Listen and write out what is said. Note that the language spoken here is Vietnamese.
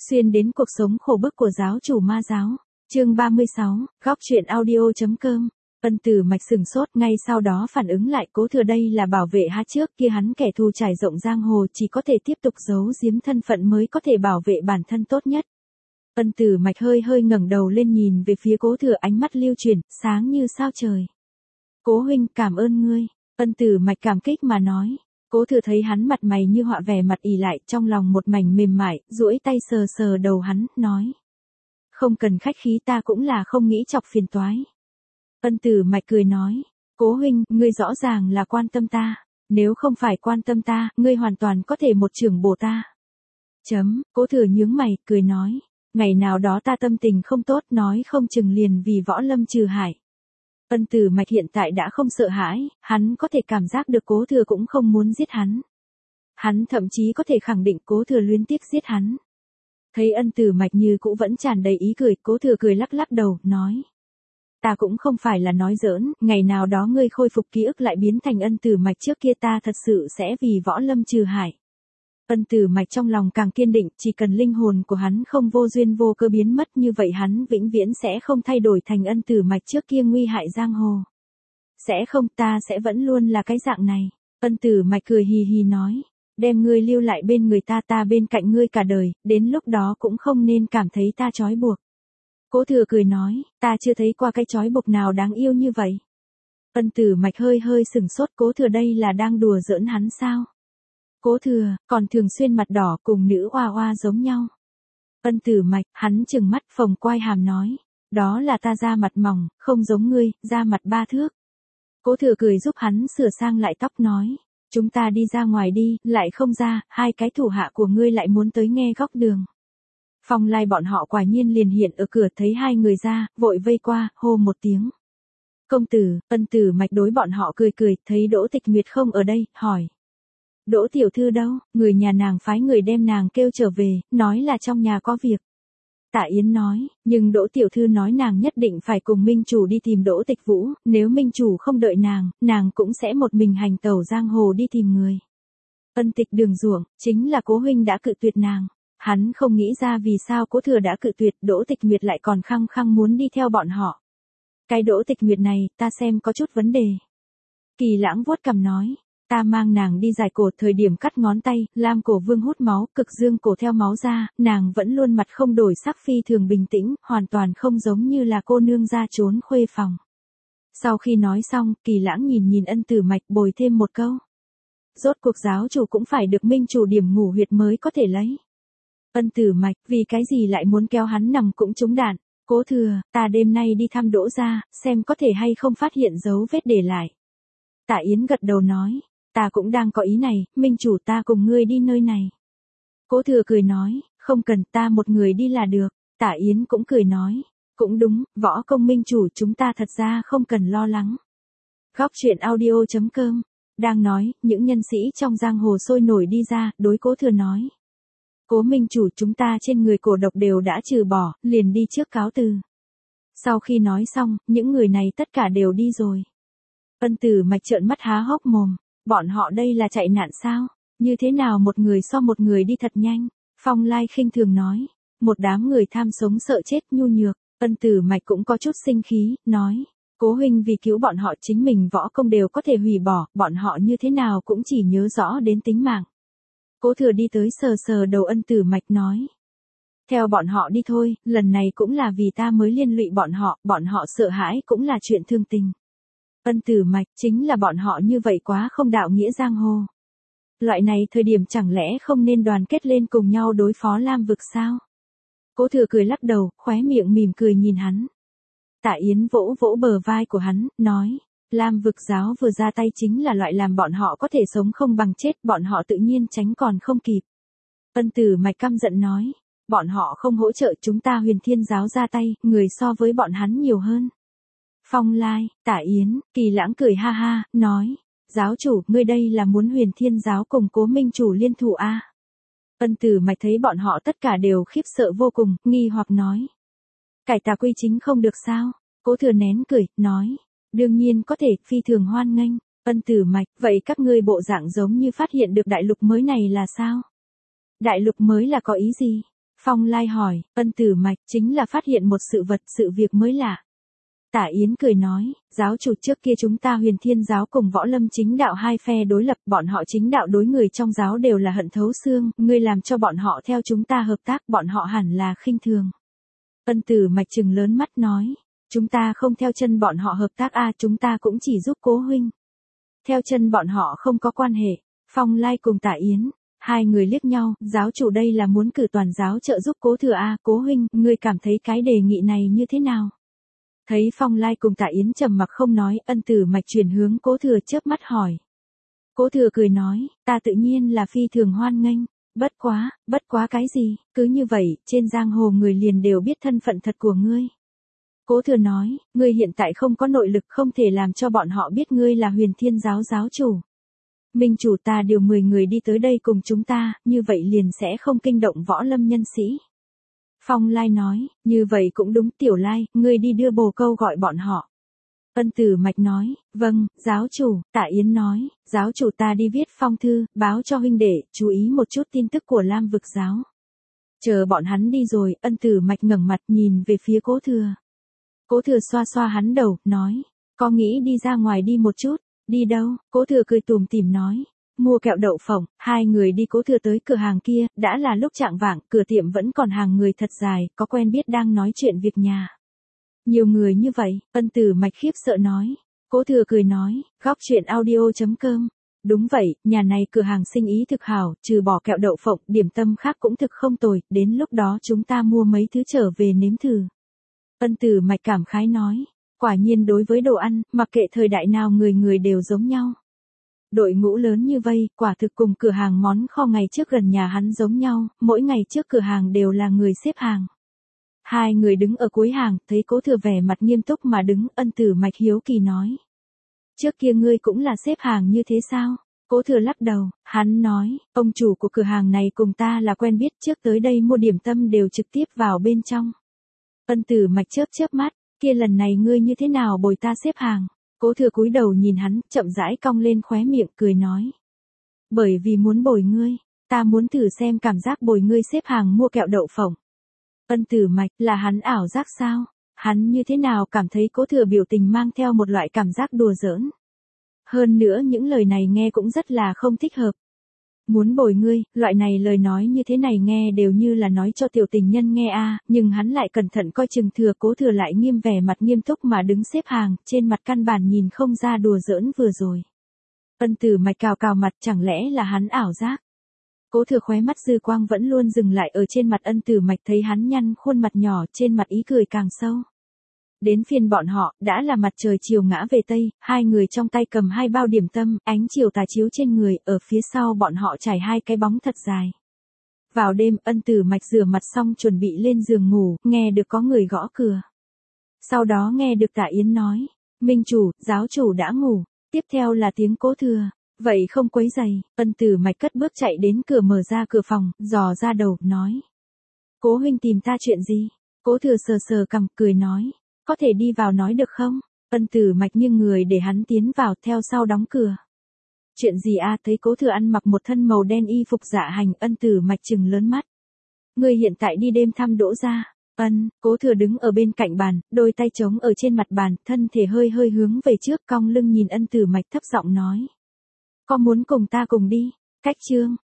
Xuyên đến cuộc sống khổ bức của giáo chủ ma giáo. Chương 36, góc truyện audio.com. Ân Tử Mạch sừng sốt, ngay sau đó phản ứng lại, Cố Thừa đây là bảo vệ hắn, trước kia hắn kẻ thù trải rộng giang hồ, chỉ có thể tiếp tục giấu giếm thân phận mới có thể bảo vệ bản thân tốt nhất. Ân Tử Mạch hơi hơi ngẩng đầu lên nhìn về phía Cố Thừa, ánh mắt lưu chuyển, sáng như sao trời. Cố huynh, cảm ơn ngươi. Ân Tử Mạch cảm kích mà nói. Cố Thừa thấy hắn mặt mày như họa, vẻ mặt ỉ lại, trong lòng một mảnh mềm mại, duỗi tay sờ sờ đầu hắn, nói: không cần khách khí, ta cũng là không nghĩ chọc phiền toái. Ân Tử Mạch cười nói: Cố huynh, ngươi rõ ràng là quan tâm ta, nếu không phải quan tâm ta, ngươi hoàn toàn có thể một chưởng bổ ta. Cố Thừa nhướng mày, cười nói: ngày nào đó ta tâm tình không tốt, nói không chừng liền vì Võ Lâm trừ hại. Ân Tử Mạch hiện tại đã không sợ hãi, hắn có thể cảm giác được Cố Thừa cũng không muốn giết hắn. Hắn thậm chí có thể khẳng định Cố Thừa luyến tiếc giết hắn. Thấy Ân Tử Mạch như cũ vẫn tràn đầy ý cười, Cố Thừa cười lắc lắc đầu, nói: ta cũng không phải là nói giỡn, ngày nào đó ngươi khôi phục ký ức lại biến thành Ân Tử Mạch trước kia, ta thật sự sẽ vì Võ Lâm trừ hại. Ân Tử Mạch trong lòng càng kiên định, chỉ cần linh hồn của hắn không vô duyên vô cớ biến mất, như vậy hắn vĩnh viễn sẽ không thay đổi thành Ân Tử Mạch trước kia nguy hại giang hồ. Sẽ không, ta sẽ vẫn luôn là cái dạng này. Ân Tử Mạch cười hì hì nói: đem ngươi lưu lại bên người ta, ta bên cạnh ngươi cả đời, đến lúc đó cũng không nên cảm thấy ta trói buộc. Cố Thừa cười nói: ta chưa thấy qua cái trói buộc nào đáng yêu như vậy. Ân Tử Mạch hơi hơi sừng sốt, Cố Thừa đây là đang đùa giỡn hắn sao? Cố Thừa, còn thường xuyên mặt đỏ, cùng nữ oa oa giống nhau. Ân Tử Mạch, hắn trừng mắt phồng quai hàm nói: đó là ta da mặt mỏng, không giống ngươi, da mặt 3 thước. Cố Thừa cười giúp hắn sửa sang lại tóc, nói: chúng ta đi ra ngoài đi, lại không ra, hai cái thủ hạ của ngươi lại muốn tới nghe góc đường. Phong Lai bọn họ quả nhiên liền hiện ở cửa, thấy hai người ra, vội vây qua, hô một tiếng: công tử. Ân Tử Mạch đối bọn họ cười cười, thấy Đỗ Tịch Nguyệt không ở đây, hỏi: Đỗ tiểu thư đâu? Người nhà nàng phái người đem nàng kêu trở về, nói là trong nhà có việc. Tạ Yến nói: nhưng Đỗ tiểu thư nói nàng nhất định phải cùng minh chủ đi tìm Đỗ Tịch Vũ, nếu minh chủ không đợi nàng cũng sẽ một mình hành tẩu giang hồ đi tìm người. Ân Tịch Đường Duộng, chính là Cố huynh đã cự tuyệt nàng. Hắn không nghĩ ra vì sao Cố Thừa đã cự tuyệt, Đỗ Tịch Nguyệt lại còn khăng khăng muốn đi theo bọn họ. Cái Đỗ Tịch Nguyệt này, ta xem có chút vấn đề. Kỳ Lãng vuốt cằm nói: ta mang nàng đi giải cổ, thời điểm cắt ngón tay, Lam Cổ Vương hút máu, Cực Dương Cổ theo máu ra, nàng vẫn luôn mặt không đổi sắc, phi thường bình tĩnh, hoàn toàn không giống như là cô nương ra trốn khuê phòng. Sau khi nói xong, Kỳ Lãng nhìn nhìn Ân Tử Mạch, bồi thêm một câu: rốt cuộc giáo chủ cũng phải được minh chủ điểm ngủ huyệt mới có thể lấy. Ân Tử Mạch, vì cái gì lại muốn kéo hắn nằm cũng trúng đạn? Cố Thừa, ta đêm nay đi thăm Đỗ gia, xem có thể hay không phát hiện dấu vết để lại. Tạ Yến gật đầu nói: ta cũng đang có ý này, minh chủ, ta cùng ngươi đi nơi này. Cố Thừa cười nói: không cần, ta một người đi là được. Tạ Yến cũng cười nói: cũng đúng, Võ Công minh chủ, chúng ta thật ra không cần lo lắng. Góc truyện audio.com. Đang nói, những nhân sĩ trong giang hồ sôi nổi đi ra, đối Cố Thừa nói: Cố minh chủ, chúng ta trên người cổ độc đều đã trừ bỏ, liền đi trước cáo từ. Sau khi nói xong, những người này tất cả đều đi rồi. Ân Tử Mạch trợn mắt há hốc mồm, bọn họ đây là chạy nạn sao? Như thế nào một người so một người đi thật nhanh? Phong Lai khinh thường nói: một đám người tham sống sợ chết nhu nhược. Ân Tử Mạch cũng có chút sinh khí, nói: Cố huynh vì cứu bọn họ chính mình võ công đều có thể hủy bỏ, bọn họ như thế nào cũng chỉ nhớ rõ đến tính mạng. Cố Thừa đi tới sờ sờ đầu Ân Tử Mạch, nói: theo bọn họ đi thôi, lần này cũng là vì ta mới liên lụy bọn họ sợ hãi cũng là chuyện thương tình. Ân Tử Mạch, chính là bọn họ như vậy quá không đạo nghĩa giang hồ. Loại này thời điểm chẳng lẽ không nên đoàn kết lên cùng nhau đối phó Lam vực sao? Cố Thừa cười lắc đầu, khóe miệng mỉm cười nhìn hắn. Tạ Yến vỗ vỗ bờ vai của hắn, nói: Lam vực giáo vừa ra tay chính là loại làm bọn họ có thể sống không bằng chết, bọn họ tự nhiên tránh còn không kịp. Ân Tử Mạch căm giận nói: bọn họ không hỗ trợ chúng ta Huyền Thiên giáo ra tay, người so với bọn hắn nhiều hơn. Phong Lai, Tạ Yến, Kỳ Lãng cười ha ha, nói: giáo chủ, ngươi đây là muốn Huyền Thiên giáo cùng Cố minh chủ liên thủ a? Ân Tử Mạch thấy bọn họ tất cả đều khiếp sợ vô cùng, nghi hoặc nói: cải tà quy chính không được sao? Cố Thừa nén cười, nói: đương nhiên có thể, phi thường hoan nghênh. Ân Tử Mạch, vậy các ngươi bộ dạng giống như phát hiện được đại lục mới này là sao? Đại lục mới là có ý gì? Phong Lai hỏi, Ân Tử Mạch chính là phát hiện một sự việc mới lạ. Tả Yến cười nói, giáo chủ trước kia chúng ta Huyền Thiên giáo cùng Võ Lâm chính đạo hai phe đối lập, bọn họ chính đạo đối người trong giáo đều là hận thấu xương, ngươi làm cho bọn họ theo chúng ta hợp tác, bọn họ hẳn là khinh thường. Ân Tử Mạch trừng lớn mắt nói, chúng ta không theo chân bọn họ hợp tác chúng ta cũng chỉ giúp Cố huynh. Theo chân bọn họ không có quan hệ. Phong Lai cùng Tả Yến, hai người liếc nhau, giáo chủ đây là muốn cử toàn giáo trợ giúp Cố thừa Cố huynh, ngươi cảm thấy cái đề nghị này như thế nào? Thấy Phong Lai cùng Tả Yến trầm mặc không nói, Ân Tử Mạch chuyển hướng Cố thừa chớp mắt hỏi. Cố thừa cười nói, ta tự nhiên là phi thường hoan nghênh, bất quá cái gì, cứ như vậy, trên giang hồ người liền đều biết thân phận thật của ngươi. Cố thừa nói, ngươi hiện tại không có nội lực, không thể làm cho bọn họ biết ngươi là Huyền Thiên giáo giáo chủ. Minh chủ ta điều 10 người đi tới đây cùng chúng ta, như vậy liền sẽ không kinh động Võ Lâm nhân sĩ. Phong Lai nói, như vậy cũng đúng, Tiểu Lai, ngươi đi đưa bồ câu gọi bọn họ. Ân Tử Mạch nói, vâng, giáo chủ. Tả Yến nói, giáo chủ ta đi viết phong thư, báo cho huynh đệ, chú ý một chút tin tức của Lam vực giáo. Chờ bọn hắn đi rồi, Ân Tử Mạch ngẩng mặt nhìn về phía Cố thừa. Cố thừa xoa xoa hắn đầu, nói, có nghĩ đi ra ngoài đi một chút, đi đâu? Cố thừa cười tủm tỉm nói, mua kẹo đậu phộng. Hai người đi Cố thừa tới cửa hàng kia, đã là lúc chạng vạng, cửa tiệm vẫn còn hàng người thật dài, có quen biết đang nói chuyện việc nhà. Nhiều người như vậy, Ân Tử Mạch khiếp sợ nói. Cố thừa cười nói, góc chuyện audio.com. Đúng vậy, nhà này cửa hàng sinh ý thực hảo, trừ bỏ kẹo đậu phộng, điểm tâm khác cũng thực không tồi, đến lúc đó chúng ta mua mấy thứ trở về nếm thử. Ân Tử Mạch cảm khái nói, quả nhiên đối với đồ ăn, mặc kệ thời đại nào người người đều giống nhau. Đội ngũ lớn như vây, quả thực cùng cửa hàng món kho ngày trước gần nhà hắn giống nhau, mỗi ngày trước cửa hàng đều là người xếp hàng. Hai người đứng ở cuối hàng, thấy Cố thừa vẻ mặt nghiêm túc mà đứng, Ân Tử Mạch hiếu kỳ nói. Trước kia ngươi cũng là xếp hàng như thế sao? Cố thừa lắc đầu, hắn nói, ông chủ của cửa hàng này cùng ta là quen biết, trước tới đây mua điểm tâm đều trực tiếp vào bên trong. Ân Tử Mạch chớp mắt, kia lần này ngươi như thế nào bồi ta xếp hàng? Cố thừa cúi đầu nhìn hắn, chậm rãi cong lên khóe miệng, cười nói. Bởi vì muốn bồi ngươi, ta muốn thử xem cảm giác bồi ngươi xếp hàng mua kẹo đậu phộng. Ân Tử Mạch, là hắn ảo giác sao? Hắn như thế nào cảm thấy Cố thừa biểu tình mang theo một loại cảm giác đùa giỡn. Hơn nữa những lời này nghe cũng rất là không thích hợp. Muốn bồi ngươi, loại này lời nói như thế này nghe đều như là nói cho tiểu tình nhân nghe nhưng hắn lại cẩn thận coi chừng thừa. Cố thừa lại nghiêm vẻ mặt nghiêm túc mà đứng xếp hàng, trên mặt căn bản nhìn không ra đùa giỡn vừa rồi. Ân Tử Mạch cào mặt, chẳng lẽ là hắn ảo giác? Cố thừa khóe mắt dư quang vẫn luôn dừng lại ở trên mặt Ân Tử Mạch, thấy hắn nhăn khuôn mặt nhỏ, trên mặt ý cười càng sâu. Đến phiên bọn họ, đã là mặt trời chiều ngã về Tây, hai người trong tay cầm 2 bao điểm tâm, ánh chiều tà chiếu trên người, ở phía sau bọn họ trải 2 cái bóng thật dài. Vào đêm, Ân Tử Mạch rửa mặt xong chuẩn bị lên giường ngủ, nghe được có người gõ cửa. Sau đó nghe được Tả Yến nói, Minh chủ, giáo chủ đã ngủ, tiếp theo là tiếng Cố thừa. Vậy không quấy giày. Ân Tử Mạch cất bước chạy đến cửa, mở ra cửa phòng, dò ra đầu, nói. Cố huynh tìm ta chuyện gì? Cố thừa sờ cằm, cười nói. Có thể đi vào nói được không? Ân Tử Mạch nghiêng người để hắn tiến vào, theo sau đóng cửa. Chuyện gì thấy Cố thừa ăn mặc một thân màu đen y phục dạ hành, Ân Tử Mạch trừng lớn mắt. Ngươi hiện tại đi đêm thăm Đỗ gia. Cố thừa đứng ở bên cạnh bàn, đôi tay trống ở trên mặt bàn, thân thể hơi hướng về trước, cong lưng nhìn Ân Tử Mạch thấp giọng nói. Có muốn cùng ta cùng đi? Cách chương.